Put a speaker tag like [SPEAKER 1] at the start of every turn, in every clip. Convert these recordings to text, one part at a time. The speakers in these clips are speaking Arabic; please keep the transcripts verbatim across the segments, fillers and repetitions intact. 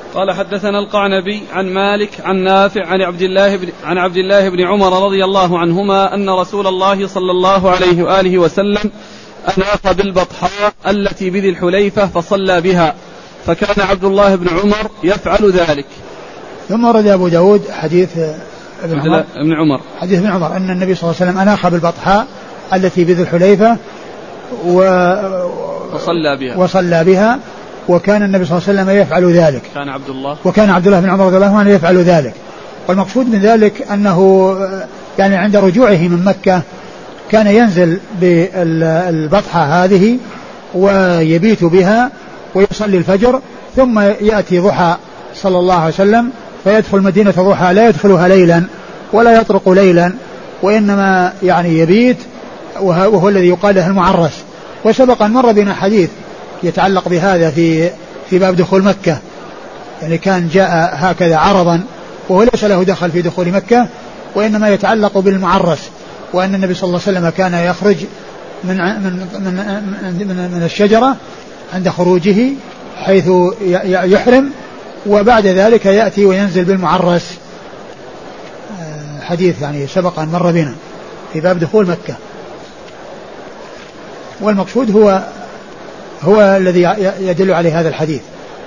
[SPEAKER 1] قال حدثنا القعنبي عن مالك عن نافع عن عبد الله بن عن عبد الله بن عمر رضي الله عنهما أن رسول الله صلى الله عليه وآله وسلم أناخ بالبطحاء التي بذي الحليفة فصلى بها، فكان عبد الله بن عمر يفعل ذلك.
[SPEAKER 2] ثم ورد أبو داود حديث ابن عمر,
[SPEAKER 1] ابن عمر
[SPEAKER 2] حديث ابن عمر أن النبي صلى الله عليه وسلم أناخ بالبطحاء التي بذي الحليفة و...
[SPEAKER 1] وصلى بها
[SPEAKER 2] وصلى بها وكان النبي صلى الله عليه وسلم يفعل ذلك.
[SPEAKER 1] كان عبد الله
[SPEAKER 2] وكان عبد الله بن عمر رضي الله عنه يفعل ذلك. والمقصود من ذلك أنه يعني عند رجوعه من مكة كان ينزل بالبطحة هذه ويبيت بها ويصلي الفجر، ثم يأتي ضحى صلى الله عليه وسلم فيدخل مدينة ضحى، لا يدخلها ليلا ولا يطرق ليلا، وإنما يعني يبيت، وهو الذي يقال له المعرس. وسبق أن مر بنا حديث يتعلق بهذا في في باب دخول مكة، يعني كان جاء هكذا عرضا وهو ليس له دخل في دخول مكة، وإنما يتعلق بالمعرس، وأن النبي صلى الله عليه وسلم كان يخرج من من من, من, من الشجرة عند خروجه حيث يحرم، وبعد ذلك يأتي وينزل بالمعرس. حديث يعني سبق أن مر بنا في باب دخول مكة. والمقصود هو هو الذي يدل عليه هذا الحديث.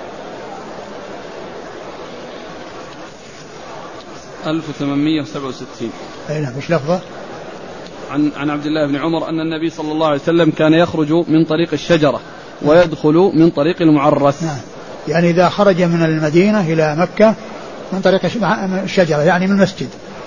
[SPEAKER 1] ألف وثمانمائة وسبعة وستين.
[SPEAKER 2] أي نعم. مش لفظة؟
[SPEAKER 1] عن عن عبد الله بن عمر أن النبي صلى الله عليه وسلم كان يخرج من طريق الشجرة ويدخل من طريق المعرس.
[SPEAKER 2] نعم. يعني إذا خرج من المدينة إلى مكة من طريق الشجرة يعني من المسجد،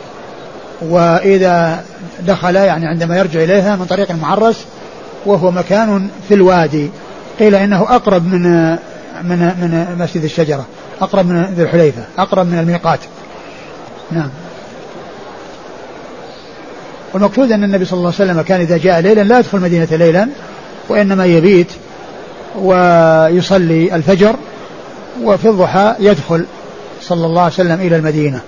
[SPEAKER 2] وإذا دخل يعني عندما يرجع إليها من طريق المعرس وهو مكان في الوادي، قيل إنه أقرب من من من مسجد الشجرة، أقرب من ذي الحليفة، أقرب من الميقات. نعم. والمقصود أن النبي صلى الله عليه وسلم كان إذا جاء ليلا لا يدخل مدينة ليلا، وإنما يبيت ويصلي الفجر، وفي الضحى يدخل صلى الله عليه وسلم إلى المدينة.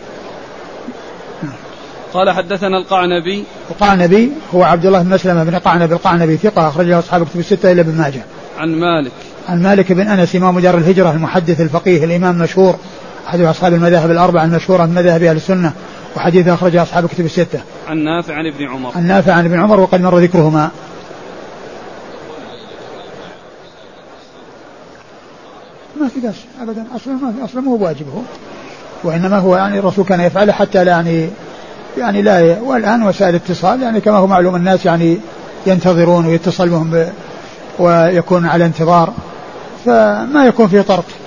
[SPEAKER 1] قال حدثنا القعنبي.
[SPEAKER 2] القعنبي هو عبد الله بن مسلمة بن قعنب القعنبي ثقة أخرج له أصحاب الكتب الستة إلا ابن ماجه.
[SPEAKER 1] عن مالك.
[SPEAKER 2] عن مالك بن أنس إمام دار الهجرة المحدث الفقيه الإمام المشهور أحد أصحاب المذاهب الأربعة المشهورة من مذاهب أهل السنة، وحديثه أخرج أصحاب الكتب الستة.
[SPEAKER 1] عن نافع عن ابن عمر.
[SPEAKER 2] عن نافع عن ابن عمر وقد مر ذكرهما. ما في قاس أبدا، أصلا ما في، أصلا مو واجبه، وإنما هو يعني الرسول كان يفعله حتى لا يعني يعني لا. والآن وسائل الاتصال يعني كما هو معلوم الناس يعني ينتظرون ويتصل بهم ويكون على انتظار، فما يكون فيه طرق.